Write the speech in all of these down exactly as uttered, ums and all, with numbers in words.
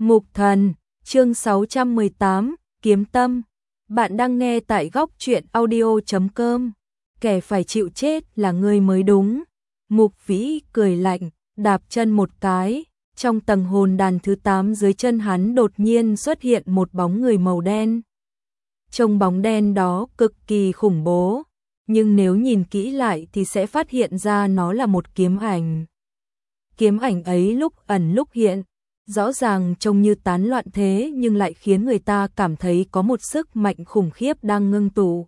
Mục Thần, chương sáu trăm mười tám, Kiếm Tâm. Bạn đang nghe tại góc truyện audio chấm com. Kẻ phải chịu chết là ngươi mới đúng. Mục Vĩ cười lạnh, đạp chân một cái, trong tầng hồn đàn thứ tám dưới chân hắn đột nhiên xuất hiện một bóng người màu đen. Trông bóng đen đó cực kỳ khủng bố, nhưng nếu nhìn kỹ lại thì sẽ phát hiện ra nó là một kiếm ảnh. Kiếm ảnh ấy lúc ẩn lúc hiện, rõ ràng trông như tán loạn thế nhưng lại khiến người ta cảm thấy có một sức mạnh khủng khiếp đang ngưng tụ.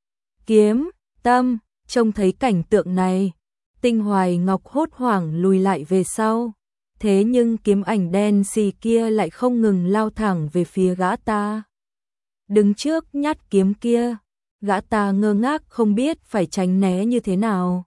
Kiếm Tâm, trông thấy cảnh tượng này, Tinh Hoài Ngọc hốt hoảng lùi lại về sau. Thế nhưng kiếm ảnh đen xì kia lại không ngừng lao thẳng về phía gã ta. Đứng trước nhát kiếm kia, gã ta ngơ ngác không biết phải tránh né như thế nào.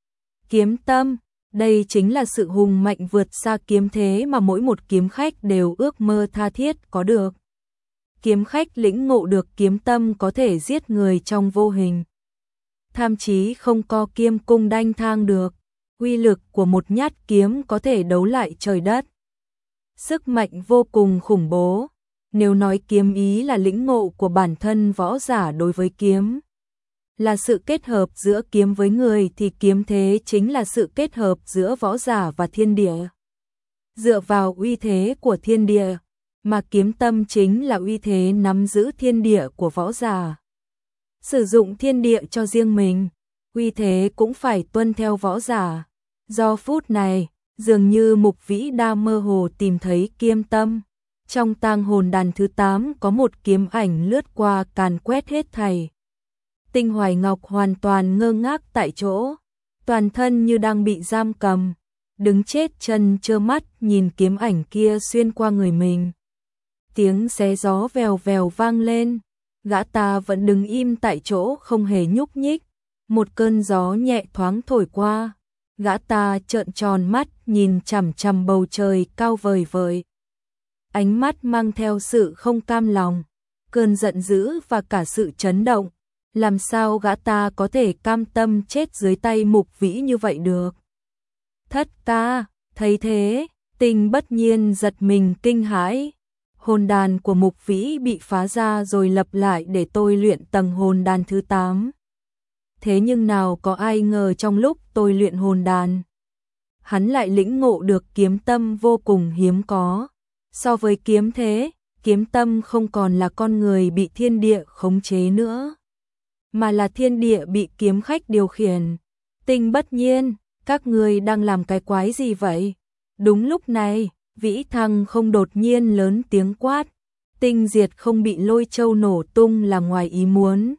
Kiếm Tâm, đây chính là sự hùng mạnh vượt xa kiếm thế mà mỗi một kiếm khách đều ước mơ tha thiết có được. Kiếm khách lĩnh ngộ được kiếm tâm có thể giết người trong vô hình. Tham chí không co kiếm cung đanh thang được, uy lực của một nhát kiếm có thể đấu lại trời đất. Sức mạnh vô cùng khủng bố, nếu nói kiếm ý là lĩnh ngộ của bản thân võ giả đối với kiếm, là sự kết hợp giữa kiếm với người thì kiếm thế chính là sự kết hợp giữa võ giả và thiên địa. Dựa vào uy thế của thiên địa, mà kiếm tâm chính là uy thế nắm giữ thiên địa của võ giả. Sử dụng thiên địa cho riêng mình, uy thế cũng phải tuân theo võ giả. Do phút này, dường như Mục Vĩ đa mơ hồ tìm thấy kiếm tâm. Trong tang hồn đàn thứ tám có một kiếm ảnh lướt qua càn quét hết thảy. Tinh Hoài Ngọc hoàn toàn ngơ ngác tại chỗ, toàn thân như đang bị giam cầm, đứng chết chân trơ mắt nhìn kiếm ảnh kia xuyên qua người mình. Tiếng xé gió vèo vèo vang lên, gã ta vẫn đứng im tại chỗ không hề nhúc nhích. Một cơn gió nhẹ thoáng thổi qua, gã ta trợn tròn mắt nhìn chằm chằm bầu trời cao vời vời. Ánh mắt mang theo sự không cam lòng, cơn giận dữ và cả sự chấn động. Làm sao gã ta có thể cam tâm chết dưới tay Mục Vĩ như vậy được? Thất ca, thấy thế, Tinh bất nhiên giật mình kinh hãi. Hồn đàn của Mục Vĩ bị phá ra rồi lập lại để tôi luyện tầng hồn đàn thứ tám. Thế nhưng nào có ai ngờ trong lúc tôi luyện hồn đàn, hắn lại lĩnh ngộ được kiếm tâm vô cùng hiếm có. So với kiếm thế, kiếm tâm không còn là con người bị thiên địa khống chế nữa, mà là thiên địa bị kiếm khách điều khiển. Tinh bất nhiên, các ngươi đang làm cái quái gì vậy? Đúng lúc này, Vĩ Thăng không đột nhiên lớn tiếng quát. Tinh Diệt không bị lôi châu nổ tung là ngoài ý muốn.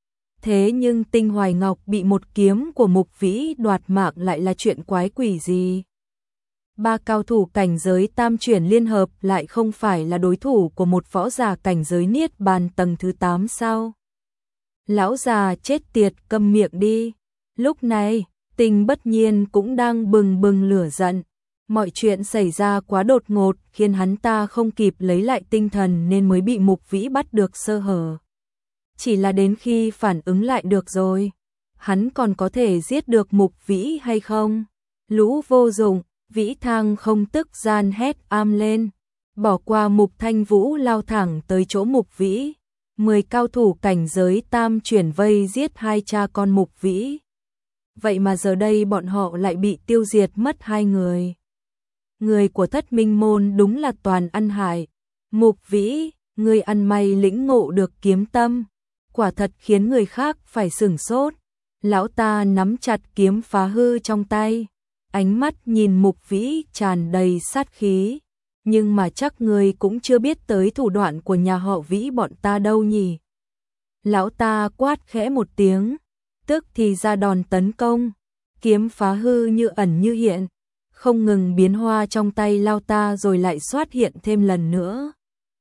Thế nhưng Tinh Hoài Ngọc bị một kiếm của Mục Vĩ đoạt mạng lại là chuyện quái quỷ gì? Ba cao thủ cảnh giới tam chuyển liên hợp lại không phải là đối thủ của một võ giả cảnh giới niết bàn tầng thứ tám sao? Lão già chết tiệt, câm miệng đi. Lúc này, Tinh bất nhiên cũng đang bừng bừng lửa giận. Mọi chuyện xảy ra quá đột ngột khiến hắn ta không kịp lấy lại tinh thần nên mới bị Mục Vĩ bắt được sơ hở. Chỉ là đến khi phản ứng lại được rồi, hắn còn có thể giết được Mục Vĩ hay không? Lũ vô dụng, Vĩ Thang không tức gian hét am lên. Bỏ qua Mục Thanh Vũ lao thẳng tới chỗ Mục Vĩ. Mười cao thủ cảnh giới tam chuyển vây giết hai cha con Mục Vĩ. Vậy mà giờ đây bọn họ lại bị tiêu diệt mất hai người. Người của Thất Minh Môn đúng là toàn ăn hại. Mục Vĩ, người ăn may lĩnh ngộ được kiếm tâm, quả thật khiến người khác phải sửng sốt. Lão ta nắm chặt kiếm phá hư trong tay, ánh mắt nhìn Mục Vĩ tràn đầy sát khí. Nhưng mà chắc người cũng chưa biết tới thủ đoạn của nhà họ Vĩ bọn ta đâu nhỉ? Lão ta quát khẽ một tiếng, tức thì ra đòn tấn công. Kiếm phá hư như ẩn như hiện, không ngừng biến hoa trong tay lão ta rồi lại xuất hiện thêm lần nữa.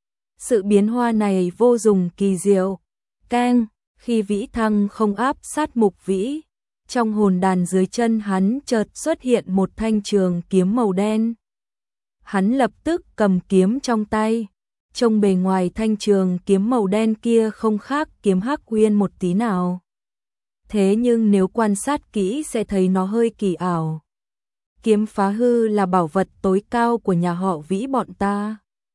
Sự biến hoa này vô cùng kỳ diệu. Keng, khi Vĩ Thăng không áp sát Mục Vĩ, trong hồn đàn dưới chân hắn chợt xuất hiện một thanh trường kiếm màu đen. Hắn lập tức cầm kiếm trong tay, trông bề ngoài thanh trường kiếm màu đen kia không khác kiếm Hắc Uyên một tí nào. Thế nhưng nếu quan sát kỹ sẽ thấy nó hơi kỳ ảo. Kiếm phá hư là bảo vật tối cao của nhà họ Vĩ bọn ta.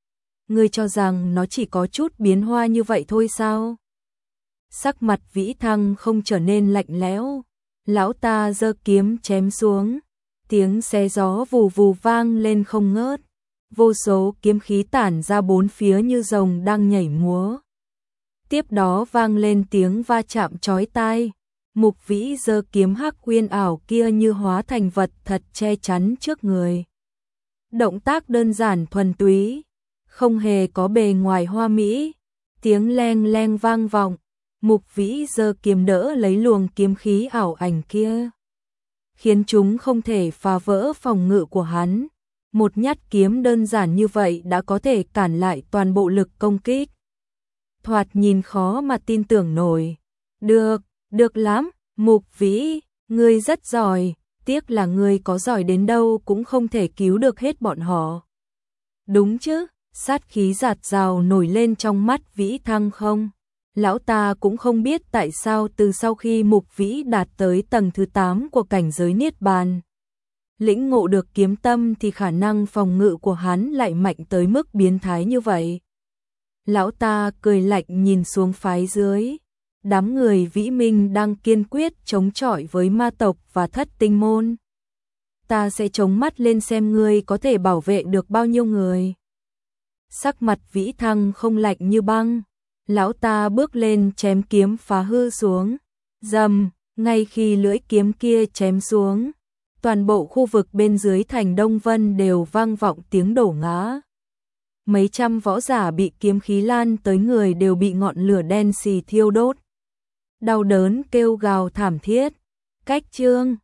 ngươi cho rằng nó chỉ có chút biến hoa như vậy thôi sao? Sắc mặt Vĩ Thăng không trở nên lạnh lẽo, lão ta giơ kiếm chém xuống, tiếng xé gió vù vù vang lên không ngớt, vô số kiếm khí tản ra bốn phía như rồng đang nhảy múa. Tiếp đó vang lên tiếng va chạm chói tai, Mục Vĩ giơ kiếm hắc uyên ảo kia như hóa thành vật thật che chắn trước người. Động tác đơn giản thuần túy, không hề có bề ngoài hoa mỹ, tiếng leng leng vang vọng, Mục Vĩ giơ kiếm đỡ lấy luồng kiếm khí ảo ảnh kia, khiến chúng không thể phá vỡ phòng ngự của hắn. Một nhát kiếm đơn giản như vậy đã có thể cản lại toàn bộ lực công kích. Thoạt nhìn khó mà tin tưởng nổi. Được, được lắm, Mục Vĩ, ngươi rất giỏi, tiếc là ngươi có giỏi đến đâu cũng không thể cứu được hết bọn họ. Đúng chứ, sát khí giạt rào nổi lên trong mắt Vĩ Thăng không? Lão ta cũng không biết tại sao từ sau khi Mục Vĩ đạt tới tầng thứ tám của cảnh giới Niết Bàn, lĩnh ngộ được kiếm tâm thì khả năng phòng ngự của hắn lại mạnh tới mức biến thái như vậy. Lão ta cười lạnh nhìn xuống phái dưới, đám người Vĩ Minh đang kiên quyết chống chọi với ma tộc và Thất Tinh môn. Ta sẽ chống mắt lên xem ngươi có thể bảo vệ được bao nhiêu người. Sắc mặt Vĩ Thăng không lạnh như băng, lão ta bước lên chém kiếm phá hư xuống, rầm, ngay khi lưỡi kiếm kia chém xuống, toàn bộ khu vực bên dưới thành Đông Vân đều vang vọng tiếng đổ ngã. Mấy trăm võ giả bị kiếm khí lan tới người đều bị ngọn lửa đen xì thiêu đốt. Đau đớn kêu gào thảm thiết. Cách chương